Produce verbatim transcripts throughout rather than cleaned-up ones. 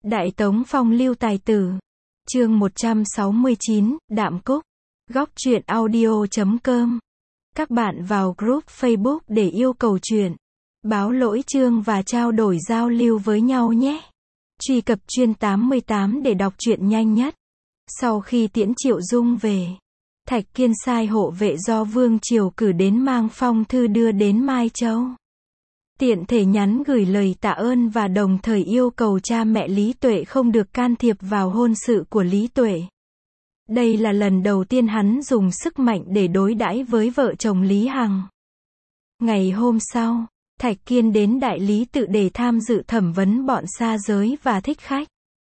Đại Tống Phong Lưu Tài Tử. Chương một trăm sáu mươi chín, Đạm Cúc. Góc truyện audio chấm com. Các bạn vào group Facebook để yêu cầu truyện, báo lỗi chương và trao đổi giao lưu với nhau nhé. Truy cập chuyên tám mươi tám để đọc truyện nhanh nhất. Sau khi tiễn Triệu Dung về, Thạch Kiên sai hộ vệ do Vương Triều cử đến mang phong thư đưa đến Mai Châu. Tiện thể nhắn gửi lời tạ ơn và đồng thời yêu cầu cha mẹ Lý Tuệ không được can thiệp vào hôn sự của Lý Tuệ. Đây là lần đầu tiên hắn dùng sức mạnh để đối đãi với vợ chồng Lý Hằng. Ngày hôm sau, Thạch Kiên đến Đại Lý Tự để tham dự thẩm vấn bọn Sa Giới và Thích Khách.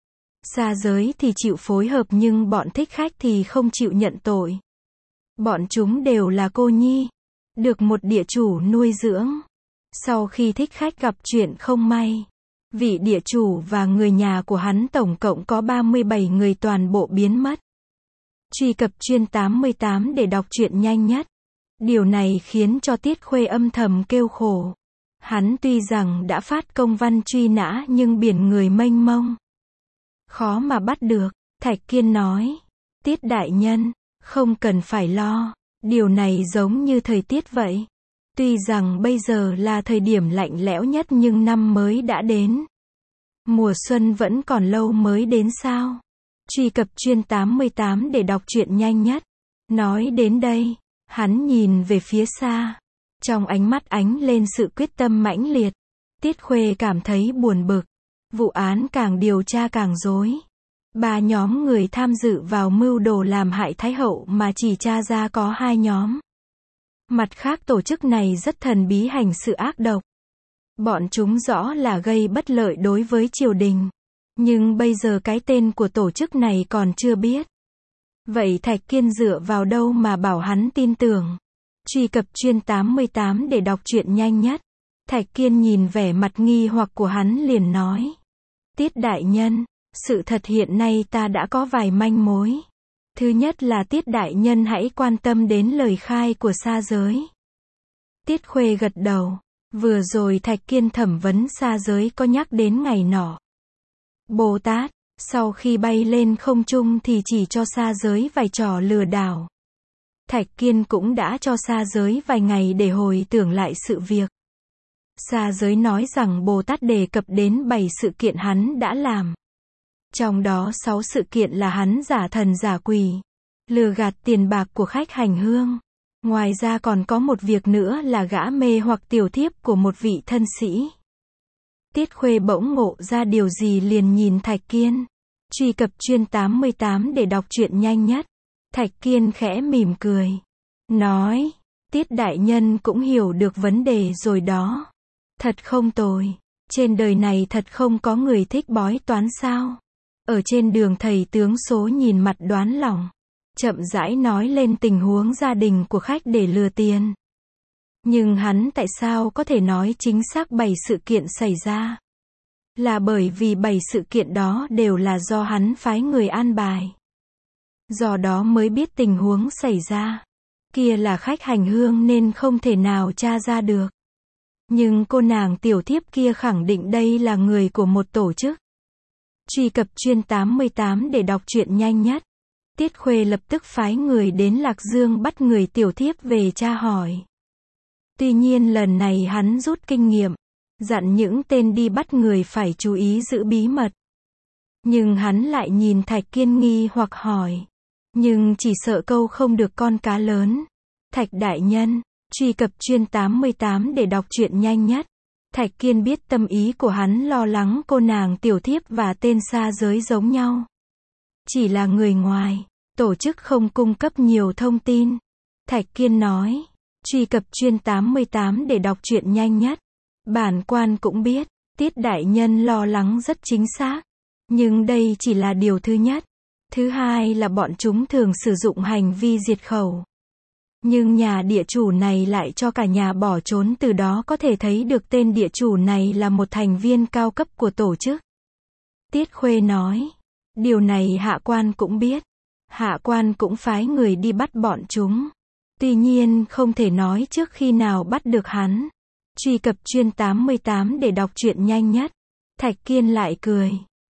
Sa Giới thì chịu phối hợp nhưng bọn Thích Khách thì không chịu nhận tội. Bọn chúng đều là cô nhi, được một địa chủ nuôi dưỡng. Sau khi Thích Khách gặp chuyện không may, vị địa chủ và người nhà của hắn tổng cộng có ba mươi bảy người toàn bộ biến mất. Truy cập chuyên tám mươi tám để đọc truyện nhanh nhất. Điều này khiến cho Tiết Khuê âm thầm kêu khổ. Hắn tuy rằng đã phát công văn truy nã nhưng biển người mênh mông, khó mà bắt được. Thạch Kiên nói, Tiết đại nhân, không cần phải lo, điều này giống như thời tiết vậy. Tuy rằng bây giờ là thời điểm lạnh lẽo nhất nhưng năm mới đã đến. Mùa xuân vẫn còn lâu mới đến sao? Truy cập chuyên tám mươi tám để đọc truyện nhanh nhất. Nói đến đây, hắn nhìn về phía xa. Trong ánh mắt ánh lên sự quyết tâm mãnh liệt. Tiết Khuê cảm thấy buồn bực. Vụ án càng điều tra càng rối. Ba nhóm người tham dự vào mưu đồ làm hại Thái hậu mà chỉ tra ra có hai nhóm. Mặt khác tổ chức này rất thần bí hành sự ác độc. Bọn chúng rõ là gây bất lợi đối với triều đình. Nhưng bây giờ cái tên của tổ chức này còn chưa biết. Vậy Thạch Kiên dựa vào đâu mà bảo hắn tin tưởng? Truy cập chuyên tám mươi tám để đọc truyện nhanh nhất. Thạch Kiên nhìn vẻ mặt nghi hoặc của hắn liền nói. Tiết đại nhân, sự thật hiện nay ta đã có vài manh mối. Thứ nhất là Tiết đại nhân hãy quan tâm đến lời khai của Sa Giới. Tiết Khuê gật đầu. Vừa rồi Thạch Kiên thẩm vấn Sa Giới có nhắc đến ngày nọ. Bồ Tát, sau khi bay lên không trung thì chỉ cho Sa Giới vài trò lừa đảo. Thạch Kiên cũng đã cho Sa Giới vài ngày để hồi tưởng lại sự việc. Sa Giới nói rằng Bồ Tát đề cập đến bảy sự kiện hắn đã làm. Trong đó sáu sự kiện là hắn giả thần giả quỷ, lừa gạt tiền bạc của khách hành hương. Ngoài ra còn có một việc nữa là gã mê hoặc tiểu thiếp của một vị thân sĩ. Tiết Khuê bỗng ngộ ra điều gì liền nhìn Thạch Kiên. Truy cập chuyên tám mươi tám để đọc truyện nhanh nhất. Thạch Kiên khẽ mỉm cười. Nói, Tiết đại nhân cũng hiểu được vấn đề rồi đó. Thật không tồi. Trên đời này thật không có người thích bói toán sao? Ở trên đường thầy tướng số nhìn mặt đoán lòng. Chậm rãi nói lên tình huống gia đình của khách để lừa tiền. Nhưng hắn tại sao có thể nói chính xác bảy sự kiện xảy ra? Là bởi vì bảy sự kiện đó đều là do hắn phái người an bài. Do đó mới biết tình huống xảy ra. Kia là khách hành hương nên không thể nào tra ra được. Nhưng cô nàng tiểu thiếp kia khẳng định đây là người của một tổ chức. Truy cập chuyên tám mươi tám để đọc truyện nhanh nhất. Tiết Khuê lập tức phái người đến Lạc Dương bắt người tiểu thiếp về tra hỏi. Tuy nhiên lần này hắn rút kinh nghiệm, dặn những tên đi bắt người phải chú ý giữ bí mật. Nhưng hắn lại nhìn Thạch Kiên nghi hoặc hỏi. Nhưng chỉ sợ câu không được con cá lớn. Thạch đại nhân, truy cập chuyên tám mươi tám để đọc truyện nhanh nhất. Thạch Kiên biết tâm ý của hắn lo lắng cô nàng tiểu thiếp và tên Sa Giới giống nhau. Chỉ là người ngoài, tổ chức không cung cấp nhiều thông tin. Thạch Kiên nói, truy cập chuyên tám mươi tám để đọc truyện nhanh nhất. Bản quan cũng biết, Tiết đại nhân lo lắng rất chính xác. Nhưng đây chỉ là điều thứ nhất. Thứ hai là bọn chúng thường sử dụng hành vi diệt khẩu. Nhưng nhà địa chủ này lại cho cả nhà bỏ trốn, từ đó có thể thấy được tên địa chủ này là một thành viên cao cấp của tổ chức. Tiết Khuê nói, điều này hạ quan cũng biết. Hạ quan cũng phái người đi bắt bọn chúng. Tuy nhiên không thể nói trước khi nào bắt được hắn. Truy cập chuyên tám mươi tám để đọc truyện nhanh nhất. Thạch Kiên lại cười.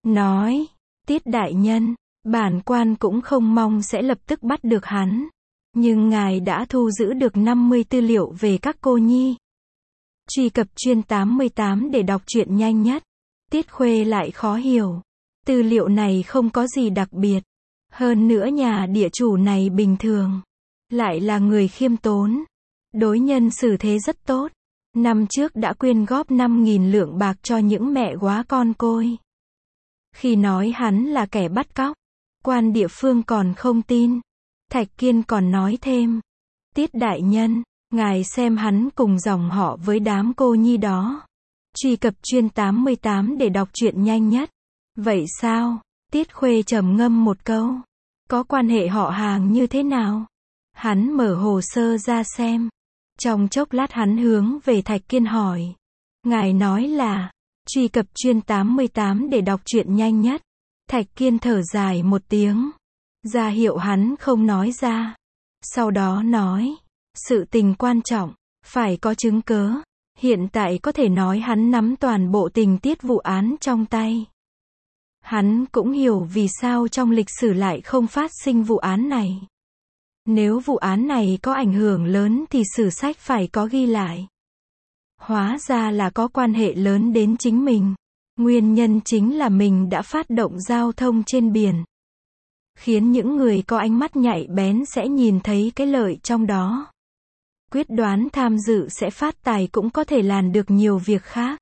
nói, Tiết đại nhân, bản quan cũng không mong sẽ lập tức bắt được hắn. Nhưng ngài đã thu giữ được năm mươi tư liệu về các cô nhi. Truy cập chuyên tám mươi tám để đọc truyện nhanh nhất. Tiết Khuê lại khó hiểu. Tư liệu này không có gì đặc biệt. Hơn nữa nhà địa chủ này bình thường. Lại là người khiêm tốn. Đối nhân xử thế rất tốt. Năm trước đã quyên góp năm nghìn lượng bạc cho những mẹ góa con côi. Khi nói hắn là kẻ bắt cóc, quan địa phương còn không tin. Thạch Kiên còn nói thêm. Tiết đại nhân, ngài xem hắn cùng dòng họ với đám cô nhi đó. Truy cập chuyên tám mươi tám để đọc truyện nhanh nhất. Vậy sao? Tiết Khuê trầm ngâm một câu. Có quan hệ họ hàng như thế nào? Hắn mở hồ sơ ra xem. Trong chốc lát hắn hướng về Thạch Kiên hỏi. Ngài nói là, truy cập chuyên tám mươi tám để đọc truyện nhanh nhất. Thạch Kiên thở dài một tiếng. Ra hiệu hắn không nói ra. Sau đó nói, sự tình quan trọng, phải có chứng cớ. Hiện tại có thể nói hắn nắm toàn bộ tình tiết vụ án trong tay. Hắn cũng hiểu vì sao trong lịch sử lại không phát sinh vụ án này. Nếu vụ án này có ảnh hưởng lớn thì sử sách phải có ghi lại. Hóa ra là có quan hệ lớn đến chính mình. Nguyên nhân chính là mình đã phát động giao thông trên biển. Khiến những người có ánh mắt nhạy bén sẽ nhìn thấy cái lợi trong đó. Quyết đoán tham dự sẽ phát tài cũng có thể làm được nhiều việc khác.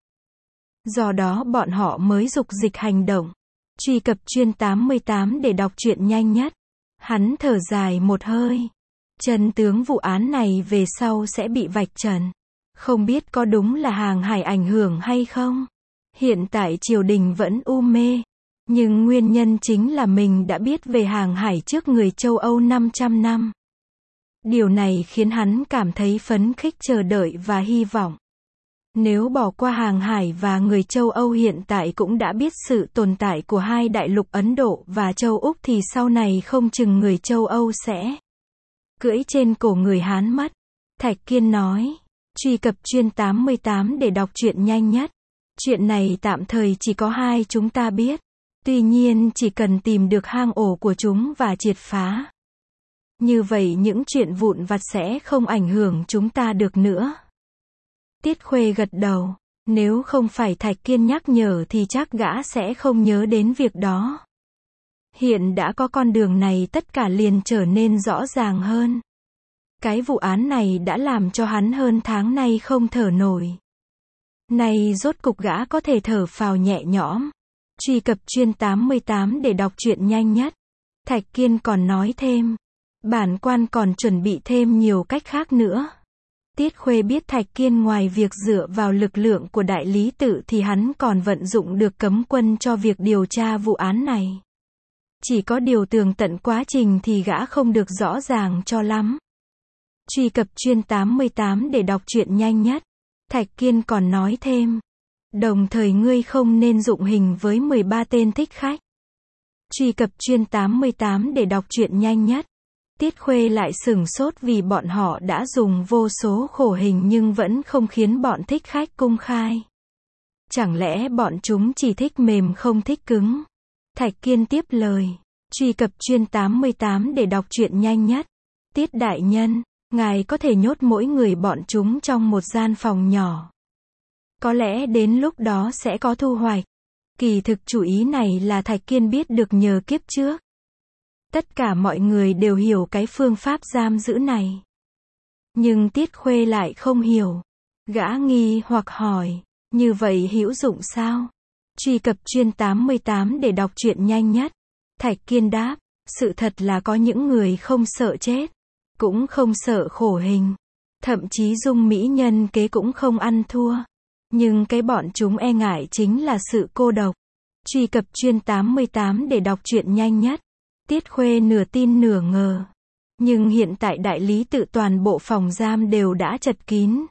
Do đó bọn họ mới dục dịch hành động. Truy cập chuyên tám mươi tám để đọc truyện nhanh nhất. Hắn thở dài một hơi. Chân tướng vụ án này về sau sẽ bị vạch trần. Không biết có đúng là hàng hải ảnh hưởng hay không. Hiện tại triều đình vẫn u mê. Nhưng nguyên nhân chính là mình đã biết về hàng hải trước người châu Âu năm trăm năm. Điều này khiến hắn cảm thấy phấn khích chờ đợi và hy vọng. Nếu bỏ qua hàng hải và người châu Âu hiện tại cũng đã biết sự tồn tại của hai đại lục Ấn Độ và châu Úc thì sau này không chừng người châu Âu sẽ cưỡi trên cổ người Hán mất. Thạch Kiên nói, truy cập chuyên tám mươi tám để đọc truyện nhanh nhất. Chuyện này tạm thời chỉ có hai chúng ta biết. Tuy nhiên chỉ cần tìm được hang ổ của chúng và triệt phá. Như vậy những chuyện vụn vặt sẽ không ảnh hưởng chúng ta được nữa. Tiết Khuê gật đầu. Nếu không phải Thạch Kiên nhắc nhở thì chắc gã sẽ không nhớ đến việc đó. Hiện đã có con đường này tất cả liền trở nên rõ ràng hơn. Cái vụ án này đã làm cho hắn hơn tháng nay không thở nổi. Này rốt cục gã có thể thở phào nhẹ nhõm. Truy cập chuyên tám mươi tám để đọc truyện nhanh nhất. Thạch Kiên còn nói thêm. Bản quan còn chuẩn bị thêm nhiều cách khác nữa. Tiết Khuê biết Thạch Kiên ngoài việc dựa vào lực lượng của đại lý tự thì hắn còn vận dụng được cấm quân cho việc điều tra vụ án này. Chỉ có điều tường tận quá trình thì gã không được rõ ràng cho lắm. Truy cập chuyên tám mươi tám để đọc truyện nhanh nhất. Thạch Kiên còn nói thêm. Đồng thời ngươi không nên dụng hình với mười ba tên thích khách. Truy cập chuyên tám mươi tám để đọc truyện nhanh nhất. Tiết Khuê lại sửng sốt vì bọn họ đã dùng vô số khổ hình nhưng vẫn không khiến bọn thích khách công khai. Chẳng lẽ bọn chúng chỉ thích mềm không thích cứng? Thạch Kiên tiếp lời. Truy cập chuyên tám mươi tám để đọc truyện nhanh nhất. Tiết đại nhân, ngài có thể nhốt mỗi người bọn chúng trong một gian phòng nhỏ. Có lẽ đến lúc đó sẽ có thu hoạch. Kỳ thực chủ ý này là Thạch Kiên biết được nhờ kiếp trước. Tất cả mọi người đều hiểu cái phương pháp giam giữ này. Nhưng Tiết Khuê lại không hiểu. Gã nghi hoặc hỏi, như vậy hữu dụng sao? Truy cập chuyên tám mươi tám để đọc truyện nhanh nhất. Thạch Kiên đáp, sự thật là có những người không sợ chết, cũng không sợ khổ hình. Thậm chí dung mỹ nhân kế cũng không ăn thua. Nhưng cái bọn chúng e ngại chính là sự cô độc. Truy cập chuyên tám mươi tám để đọc truyện nhanh nhất. Tiết Khuê nửa tin nửa ngờ. Nhưng hiện tại đại lý tự toàn bộ phòng giam đều đã chật kín.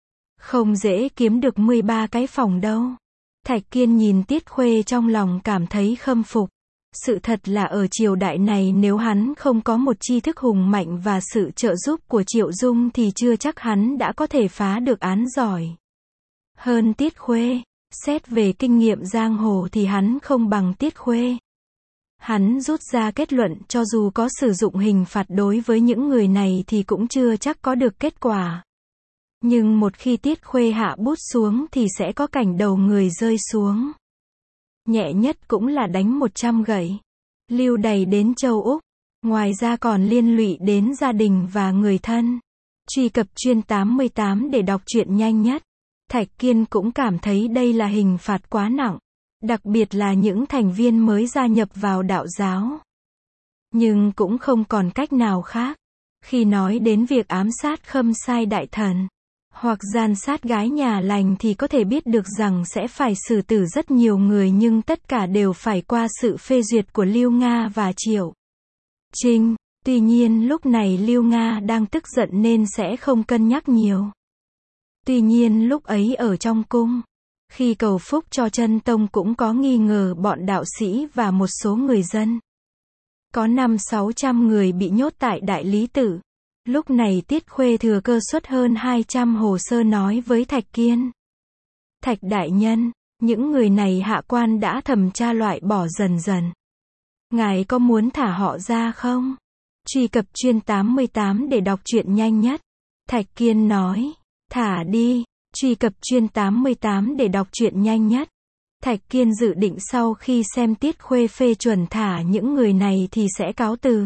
Không dễ kiếm được mười ba cái phòng đâu. Thạch Kiên nhìn Tiết Khuê trong lòng cảm thấy khâm phục. Sự thật là ở triều đại này nếu hắn không có một tri thức hùng mạnh và sự trợ giúp của Triệu Dung thì chưa chắc hắn đã có thể phá được án giỏi hơn Tiết Khuê. Xét về kinh nghiệm giang hồ thì hắn không bằng Tiết Khuê. Hắn rút ra kết luận cho dù có sử dụng hình phạt đối với những người này thì cũng chưa chắc có được kết quả. Nhưng một khi Tiết Khuê hạ bút xuống thì sẽ có cảnh đầu người rơi xuống. Nhẹ nhất cũng là đánh một trăm gậy. Lưu đày đến châu Úc. Ngoài ra còn liên lụy đến gia đình và người thân. Truy cập chuyên tám mươi tám để đọc truyện nhanh nhất. Thạch Kiên cũng cảm thấy đây là hình phạt quá nặng. Đặc biệt là những thành viên mới gia nhập vào đạo giáo. Nhưng cũng không còn cách nào khác. Khi nói đến việc ám sát Khâm Sai đại thần, hoặc gian sát gái nhà lành thì có thể biết được rằng sẽ phải xử tử rất nhiều người nhưng tất cả đều phải qua sự phê duyệt của Lưu Nga và Triệu Trinh. Tuy nhiên lúc này Lưu Nga đang tức giận nên sẽ không cân nhắc nhiều. Tuy nhiên lúc ấy ở trong cung, khi cầu phúc cho Chân Tông cũng có nghi ngờ bọn đạo sĩ và một số người dân. Có năm sáu trăm người bị nhốt tại Đại Lý Tự. Lúc này Tiết Khuê thừa cơ xuất hơn hai trăm hồ sơ nói với Thạch Kiên. Thạch đại nhân, những người này hạ quan đã thẩm tra loại bỏ dần dần. Ngài có muốn thả họ ra không? Truy cập chuyên tám mươi tám để đọc truyện nhanh nhất. Thạch Kiên nói, thả đi. Truy cập chuyên tám mươi tám để đọc truyện nhanh nhất. Thạch Kiên dự định sau khi xem Tiết Khuê phê chuẩn thả những người này thì sẽ cáo từ.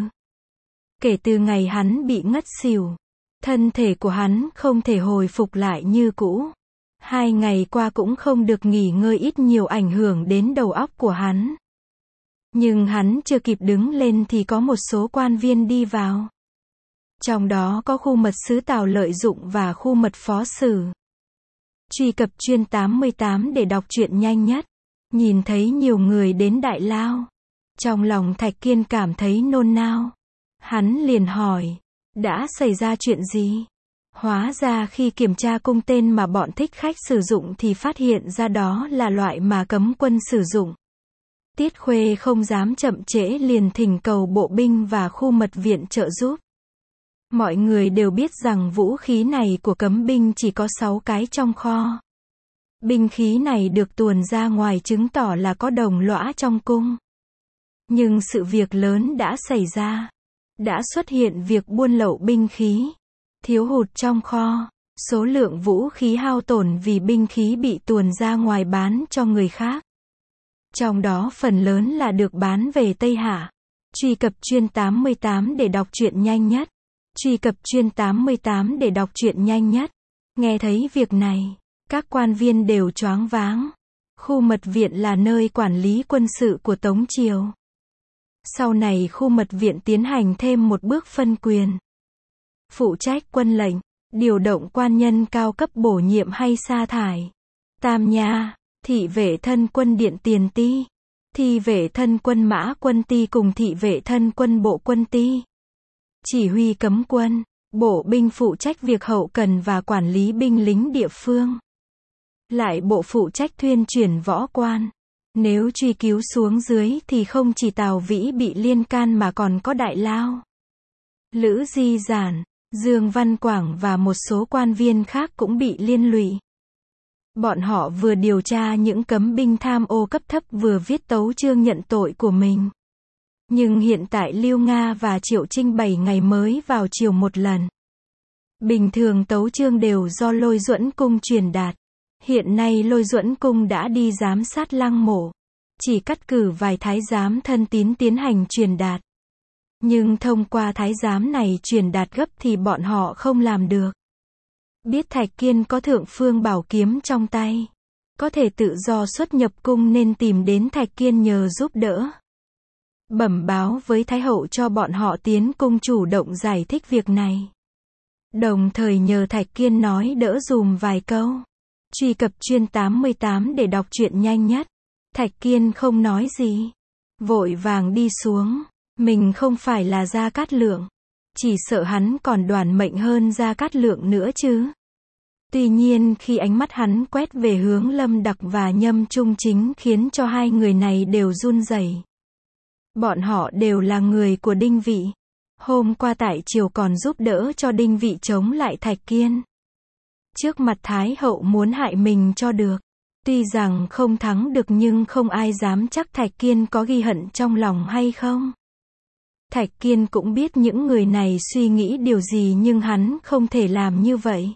Kể từ ngày hắn bị ngất xỉu, thân thể của hắn không thể hồi phục lại như cũ. Hai ngày qua cũng không được nghỉ ngơi, ít nhiều ảnh hưởng đến đầu óc của hắn. Nhưng hắn chưa kịp đứng lên thì có một số quan viên đi vào. Trong đó có khu mật sứ Tào Lợi Dụng và khu mật phó sử. Truy cập chuyên tám mươi tám để đọc truyện nhanh nhất. Nhìn thấy nhiều người đến Đại Lao, trong lòng Thạch Kiên cảm thấy nôn nao. Hắn liền hỏi, đã xảy ra chuyện gì? Hóa ra khi kiểm tra cung tên mà bọn thích khách sử dụng thì phát hiện ra đó là loại mà cấm quân sử dụng. Tiết Khuê không dám chậm trễ liền thỉnh cầu bộ binh và khu mật viện trợ giúp. Mọi người đều biết rằng vũ khí này của cấm binh chỉ có sáu cái trong kho. Binh khí này được tuồn ra ngoài chứng tỏ là có đồng lõa trong cung. Nhưng sự việc lớn đã xảy ra. Đã xuất hiện việc buôn lậu binh khí, thiếu hụt trong kho, số lượng vũ khí hao tổn vì binh khí bị tuồn ra ngoài bán cho người khác. Trong đó phần lớn là được bán về Tây Hạ. Truy cập chuyên tám mươi tám để đọc truyện nhanh nhất. Truy cập chuyên tám mươi tám để đọc truyện nhanh nhất. Nghe thấy việc này, các quan viên đều choáng váng. Khu mật viện là nơi quản lý quân sự của Tống Triều. Sau này khu mật viện tiến hành thêm một bước phân quyền. Phụ trách quân lệnh, điều động quan nhân cao cấp bổ nhiệm hay sa thải. Tam Nha, thị vệ thân quân Điện Tiền Ti, thị vệ thân quân Mã Quân Ti cùng thị vệ thân quân Bộ Quân Ti. Chỉ huy cấm quân, bộ binh phụ trách việc hậu cần và quản lý binh lính địa phương. Lại bộ phụ trách thuyên chuyển võ quan. Nếu truy cứu xuống dưới thì không chỉ Tào Vĩ bị liên can mà còn có Đại Lao, Lữ Di Giản, Dương Văn Quảng và một số quan viên khác cũng bị liên lụy. Bọn họ vừa điều tra những cấm binh tham ô cấp thấp vừa viết tấu chương nhận tội của mình. Nhưng hiện tại Lưu Nga và Triệu Trinh bảy ngày mới vào triều một lần. Bình thường tấu chương đều do Lôi Duẫn Cung truyền đạt. Hiện nay Lôi Duẫn Cung đã đi giám sát lăng mộ. Chỉ cắt cử vài thái giám thân tín tiến hành truyền đạt. Nhưng thông qua thái giám này truyền đạt gấp thì bọn họ không làm được. Biết Thạch Kiên có thượng phương bảo kiếm trong tay, có thể tự do xuất nhập cung nên tìm đến Thạch Kiên nhờ giúp đỡ. Bẩm báo với Thái Hậu cho bọn họ tiến cung chủ động giải thích việc này. Đồng thời nhờ Thạch Kiên nói đỡ dùm vài câu. Truy cập chuyên tám mươi tám để đọc truyện nhanh nhất. Thạch Kiên không nói gì. Vội vàng đi xuống. Mình không phải là Gia Cát Lượng. Chỉ sợ hắn còn đoản mệnh hơn Gia Cát Lượng nữa chứ. Tuy nhiên khi ánh mắt hắn quét về hướng Lâm Đặc và Nhâm Trung Chính khiến cho hai người này đều run rẩy. Bọn họ đều là người của Đinh Vị. Hôm qua tại triều còn giúp đỡ cho Đinh Vị chống lại Thạch Kiên. Trước mặt Thái Hậu muốn hại mình cho được. Tuy rằng không thắng được nhưng không ai dám chắc Thạch Kiên có ghi hận trong lòng hay không. Thạch Kiên cũng biết những người này suy nghĩ điều gì nhưng hắn không thể làm như vậy.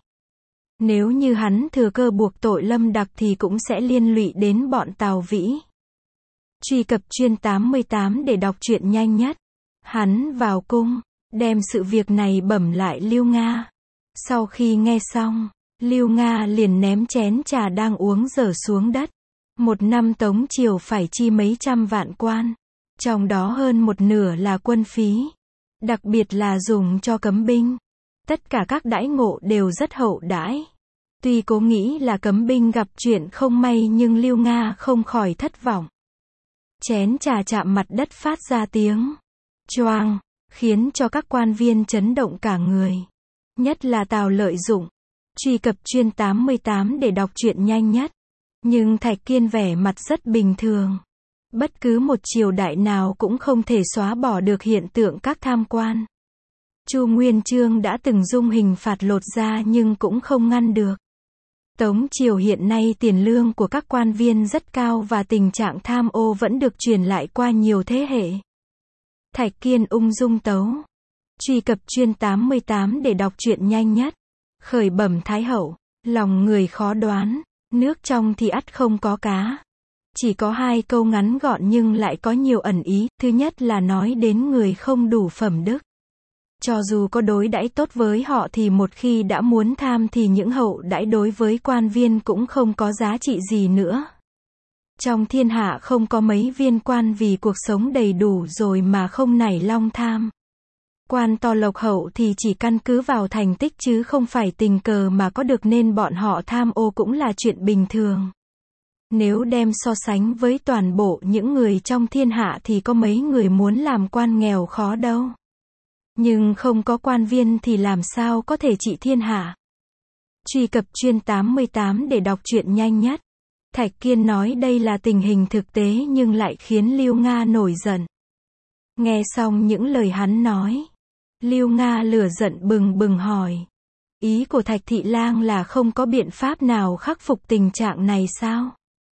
Nếu như hắn thừa cơ buộc tội Lâm Đặc thì cũng sẽ liên lụy đến bọn Tào Vĩ. Truy cập chuyên tám mươi tám để đọc truyện nhanh nhất. Hắn vào cung, đem sự việc này bẩm lại Lưu Nga. Sau khi nghe xong, Lưu Nga liền ném chén trà đang uống dở xuống đất. Một năm Tống triều phải chi mấy trăm vạn quan, trong đó hơn một nửa là quân phí, đặc biệt là dùng cho cấm binh. Tất cả các đãi ngộ đều rất hậu đãi. Tuy cố nghĩ là cấm binh gặp chuyện không may nhưng Lưu Nga không khỏi thất vọng. Chén trà chạm mặt đất phát ra tiếng choang, khiến cho các quan viên chấn động cả người. Nhất là Tào Lợi Dụng. Truy cập chuyên tám mươi tám để đọc truyện nhanh nhất. Nhưng Thạch Kiên vẻ mặt rất bình thường. Bất cứ một triều đại nào cũng không thể xóa bỏ được hiện tượng các tham quan. Chu Nguyên Chương đã từng dung hình phạt lột da nhưng cũng không ngăn được. Tống triều hiện nay tiền lương của các quan viên rất cao và tình trạng tham ô vẫn được truyền lại qua nhiều thế hệ. Thạch Kiên ung dung tấu. Truy cập chuyên tám mươi tám để đọc truyện nhanh nhất. Khởi bẩm Thái hậu, lòng người khó đoán, nước trong thì ắt không có cá. Chỉ có hai câu ngắn gọn nhưng lại có nhiều ẩn ý. Thứ nhất là nói đến người không đủ phẩm đức. Cho dù có đối đãi tốt với họ thì một khi đã muốn tham thì những hậu đãi đối với quan viên cũng không có giá trị gì nữa. Trong thiên hạ không có mấy viên quan vì cuộc sống đầy đủ rồi mà không nảy long tham. Quan to lộc hậu thì chỉ căn cứ vào thành tích chứ không phải tình cờ mà có được nên bọn họ tham ô cũng là chuyện bình thường. Nếu đem so sánh với toàn bộ những người trong thiên hạ thì có mấy người muốn làm quan nghèo khó đâu. Nhưng không có quan viên thì làm sao có thể trị thiên hạ. Truy cập chuyên tám mươi tám để đọc truyện nhanh nhất. Thạch Kiên nói đây là tình hình thực tế nhưng lại khiến Lưu Nga nổi giận. Nghe xong những lời hắn nói, Lưu Nga lửa giận bừng bừng hỏi. Ý của Thạch Thị Lang là không có biện pháp nào khắc phục tình trạng này sao?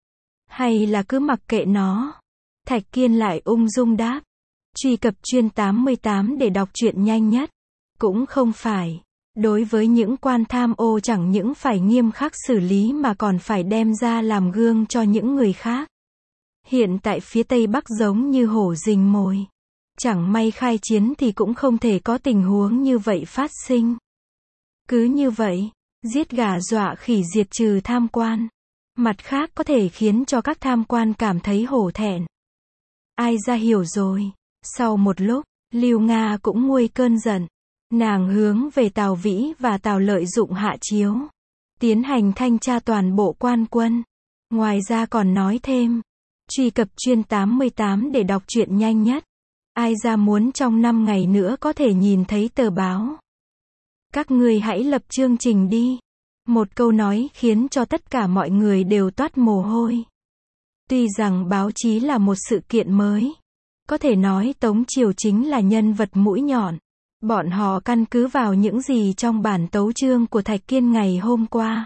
Hay là cứ mặc kệ nó? Thạch Kiên lại ung dung đáp. Truy cập chuyên tám mươi tám để đọc truyện nhanh nhất. Cũng không phải. Đối với những quan tham ô chẳng những phải nghiêm khắc xử lý mà còn phải đem ra làm gương cho những người khác. Hiện tại phía Tây Bắc giống như hổ rình mồi. Chẳng may khai chiến thì cũng không thể có tình huống như vậy phát sinh. Cứ như vậy, giết gà dọa khỉ diệt trừ tham quan. Mặt khác có thể khiến cho các tham quan cảm thấy hổ thẹn. Ai ra hiểu rồi. Sau một lúc, Lưu Nga cũng nguôi cơn giận. Nàng hướng về Tào Vĩ và Tào Lợi Dụng hạ chiếu. Tiến hành thanh tra toàn bộ quan quân. Ngoài ra còn nói thêm. Truy cập chuyên tám mươi tám để đọc truyện nhanh nhất. Ai ra muốn trong năm ngày nữa có thể nhìn thấy tờ báo. Các ngươi hãy lập chương trình đi. Một câu nói khiến cho tất cả mọi người đều toát mồ hôi. Tuy rằng báo chí là một sự kiện mới. Có thể nói Tống triều chính là nhân vật mũi nhọn. Bọn họ căn cứ vào những gì trong bản tấu chương của Thạch Kiên ngày hôm qua.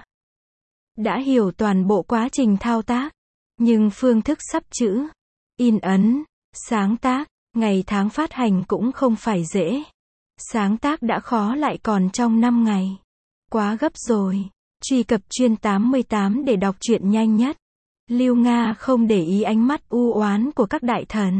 Đã hiểu toàn bộ quá trình thao tác. Nhưng phương thức sắp chữ, in ấn, sáng tác, ngày tháng phát hành cũng không phải dễ. Sáng tác đã khó lại còn trong năm ngày. Quá gấp rồi. Truy cập chuyên tám mươi tám để đọc truyện nhanh nhất. Lưu Nga không để ý ánh mắt u oán của các đại thần.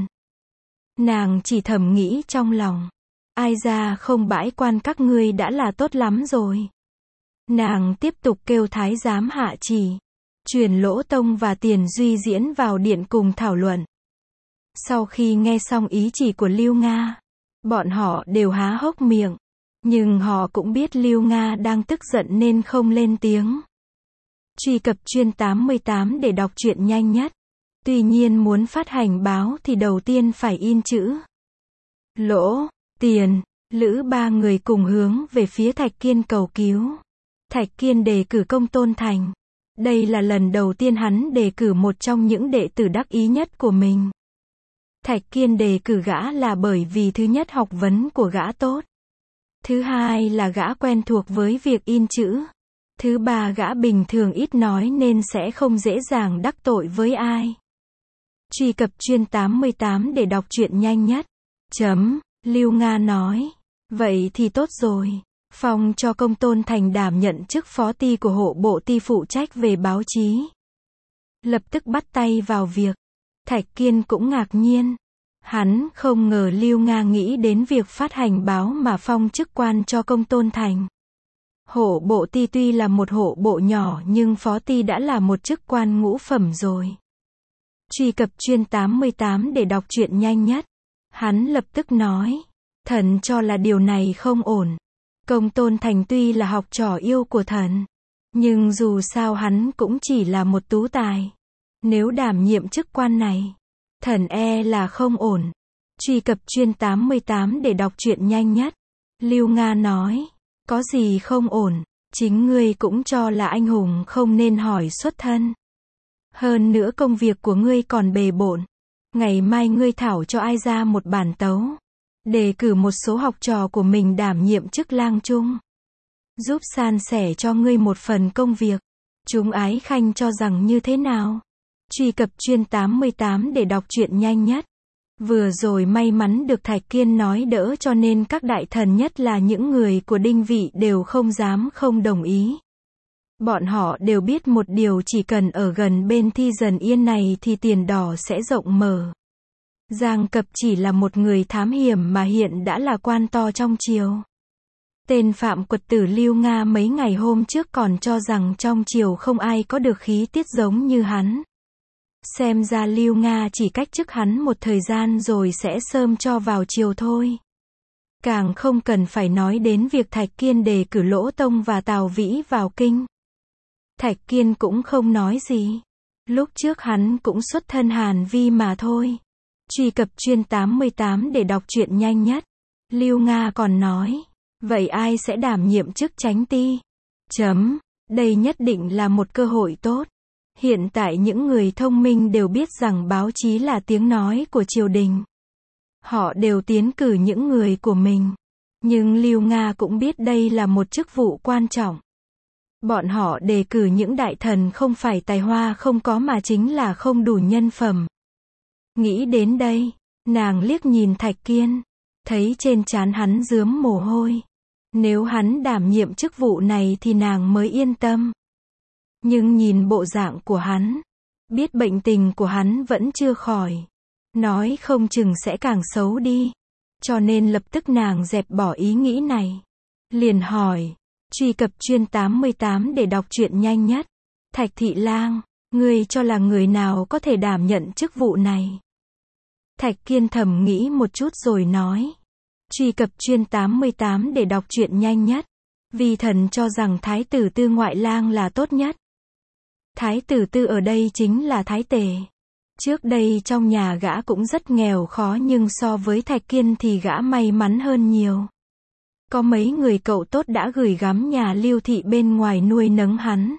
Nàng chỉ thầm nghĩ trong lòng. Ai ra không bãi quan các ngươi đã là tốt lắm rồi. Nàng tiếp tục kêu thái giám hạ chỉ. Truyền Lỗ Tông và Tiền Duy Diễn vào điện cùng thảo luận. Sau khi nghe xong ý chỉ của Lưu Nga, bọn họ đều há hốc miệng. Nhưng họ cũng biết Lưu Nga đang tức giận nên không lên tiếng. Truy cập chuyên tám mươi tám để đọc truyện nhanh nhất. Tuy nhiên muốn phát hành báo thì đầu tiên phải in chữ. Lỗ, Tiền, Lữ ba người cùng hướng về phía Thạch Kiên cầu cứu. Thạch Kiên đề cử Công Tôn Thành. Đây là lần đầu tiên hắn đề cử một trong những đệ tử đắc ý nhất của mình. Thạch Kiên đề cử gã là bởi vì thứ nhất học vấn của gã tốt. Thứ hai là gã quen thuộc với việc in chữ. Thứ ba, gã bình thường ít nói nên sẽ không dễ dàng đắc tội với ai. Truy cập chuyên tám mươi tám để đọc truyện nhanh nhất. Chấm, Lưu Nga nói. Vậy thì tốt rồi. Phong cho Công Tôn Thành đảm nhận chức phó ty của hộ bộ ty phụ trách về báo chí. Lập tức bắt tay vào việc. Thạch Kiên cũng ngạc nhiên. Hắn không ngờ Lưu Nga nghĩ đến việc phát hành báo mà phong chức quan cho Công Tôn Thành. Hộ bộ ty tuy là một hộ bộ nhỏ nhưng phó ty đã là một chức quan ngũ phẩm rồi. Truy cập chuyên tám mươi tám để đọc truyện nhanh nhất. Hắn lập tức nói. Thần cho là điều này không ổn. Công Tôn Thành tuy là học trò yêu của thần, nhưng dù sao hắn cũng chỉ là một tú tài. Nếu đảm nhiệm chức quan này, thần e là không ổn. Truy cập chuyên tám mươi tám để đọc truyện nhanh nhất. Lưu Nga nói. Có gì không ổn, chính ngươi cũng cho là anh hùng không nên hỏi xuất thân. Hơn nữa công việc của ngươi còn bề bộn. Ngày mai ngươi thảo cho ai ra một bản tấu. Đề cử một số học trò của mình đảm nhiệm chức lang trung. Giúp san sẻ cho ngươi một phần công việc. Chúng ái khanh cho rằng như thế nào? Truy cập chuyên tám mươi tám để đọc truyện nhanh nhất. Vừa rồi may mắn được Thạch Kiên nói đỡ cho nên các đại thần nhất là những người của Đinh Vị đều không dám không đồng ý. Bọn họ đều biết một điều, chỉ cần ở gần bên Thi Dần Yên này thì tiền đỏ sẽ rộng mở. Giang Cập chỉ là một người thám hiểm mà hiện đã là quan to trong triều. Tên Phạm Quật Tử Lưu Nga mấy ngày hôm trước còn cho rằng trong triều không ai có được khí tiết giống như hắn. Xem ra Lưu Nga chỉ cách chức hắn một thời gian rồi sẽ sớm cho vào triều thôi. Càng không cần phải nói đến việc Thạch Kiên đề cử Lỗ Tông và Tào Vĩ vào kinh. Thạch Kiên cũng không nói gì. Lúc trước hắn cũng xuất thân Hàn Vi mà thôi. Truy cập chuyên tám mươi tám để đọc truyện nhanh nhất. Lưu Nga còn nói. Vậy ai sẽ đảm nhiệm chức chánh ty? Chấm. Đây nhất định là một cơ hội tốt. Hiện tại những người thông minh đều biết rằng báo chí là tiếng nói của triều đình. Họ đều tiến cử những người của mình. Nhưng Lưu Nga cũng biết đây là một chức vụ quan trọng. Bọn họ đề cử những đại thần không phải tài hoa không có mà chính là không đủ nhân phẩm. Nghĩ đến đây, nàng liếc nhìn Thạch Kiên, thấy trên trán hắn rướm mồ hôi. Nếu hắn đảm nhiệm chức vụ này thì nàng mới yên tâm. Nhưng nhìn bộ dạng của hắn, biết bệnh tình của hắn vẫn chưa khỏi, nói không chừng sẽ càng xấu đi. Cho nên lập tức nàng dẹp bỏ ý nghĩ này. Liền hỏi, truy cập chuyên tám mươi tám để đọc truyện nhanh nhất. Thạch Thị Lang, ngươi cho là người nào có thể đảm nhận chức vụ này? Thạch Kiên thầm nghĩ một chút rồi nói. Truy cập chuyên tám mươi tám để đọc truyện nhanh nhất. Vì thần cho rằng Thái tử Tư Ngoại Lang là tốt nhất. Thái tử Tư ở đây chính là Thái Tề. Trước đây trong nhà gã cũng rất nghèo khó nhưng so với Thạch Kiên thì gã may mắn hơn nhiều. Có mấy người cậu tốt đã gửi gắm nhà Lưu Thị bên ngoài nuôi nấng hắn.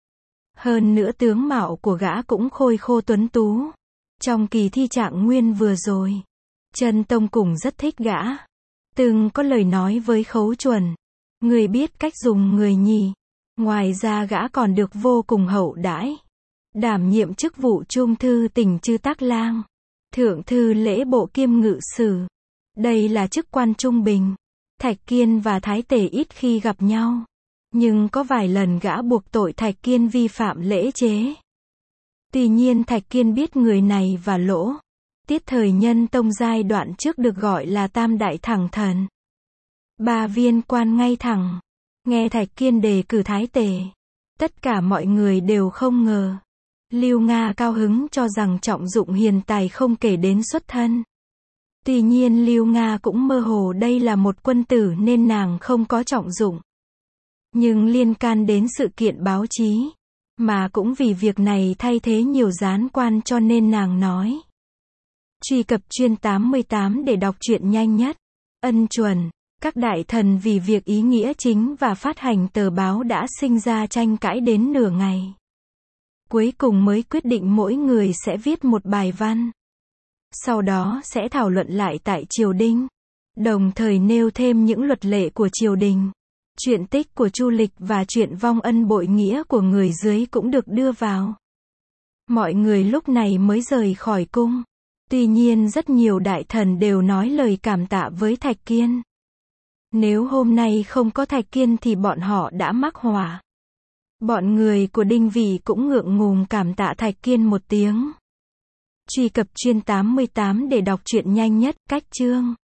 Hơn nữa tướng mạo của gã cũng khôi khô tuấn tú. Trong kỳ thi Trạng Nguyên vừa rồi, Trân Tông Cùng rất thích gã. Từng có lời nói với Khấu Chuẩn. Người biết cách dùng người nhỉ. Ngoài ra gã còn được vô cùng hậu đãi. Đảm nhiệm chức vụ Trung Thư Tỉnh Chư Tác Lang, Thượng Thư Lễ Bộ kiêm Ngự Sử. Đây là chức quan trung bình. Thạch Kiên và Thái Tề ít khi gặp nhau. Nhưng có vài lần gã buộc tội Thạch Kiên vi phạm lễ chế. Tuy nhiên Thạch Kiên biết người này và Lỗ Tiết thời Nhân Tông giai đoạn trước được gọi là Tam Đại Thẳng Thần. Ba viên quan ngay thẳng. Nghe Thạch Kiên đề cử Thái Tề, tất cả mọi người đều không ngờ. Lưu Nga cao hứng cho rằng trọng dụng hiền tài không kể đến xuất thân. Tuy nhiên Lưu Nga cũng mơ hồ đây là một quân tử nên nàng không có trọng dụng. Nhưng liên can đến sự kiện báo chí, mà cũng vì việc này thay thế nhiều gián quan cho nên nàng nói. Truy cập chuyên tám mươi tám để đọc truyện nhanh nhất. Ân chuẩn, các đại thần vì việc ý nghĩa chính và phát hành tờ báo đã sinh ra tranh cãi đến nửa ngày. Cuối cùng mới quyết định mỗi người sẽ viết một bài văn. Sau đó sẽ thảo luận lại tại triều đình. Đồng thời nêu thêm những luật lệ của triều đình. Chuyện tích của Chu Lịch và chuyện vong ân bội nghĩa của người dưới cũng được đưa vào. Mọi người lúc này mới rời khỏi cung. Tuy nhiên rất nhiều đại thần đều nói lời cảm tạ với Thạch Kiên. Nếu hôm nay không có Thạch Kiên thì bọn họ đã mắc họa. Bọn người của Đinh Vị cũng ngượng ngùng cảm tạ Thạch Kiên một tiếng. Truy cập chuyên tám mươi tám để đọc truyện nhanh nhất, cách chương.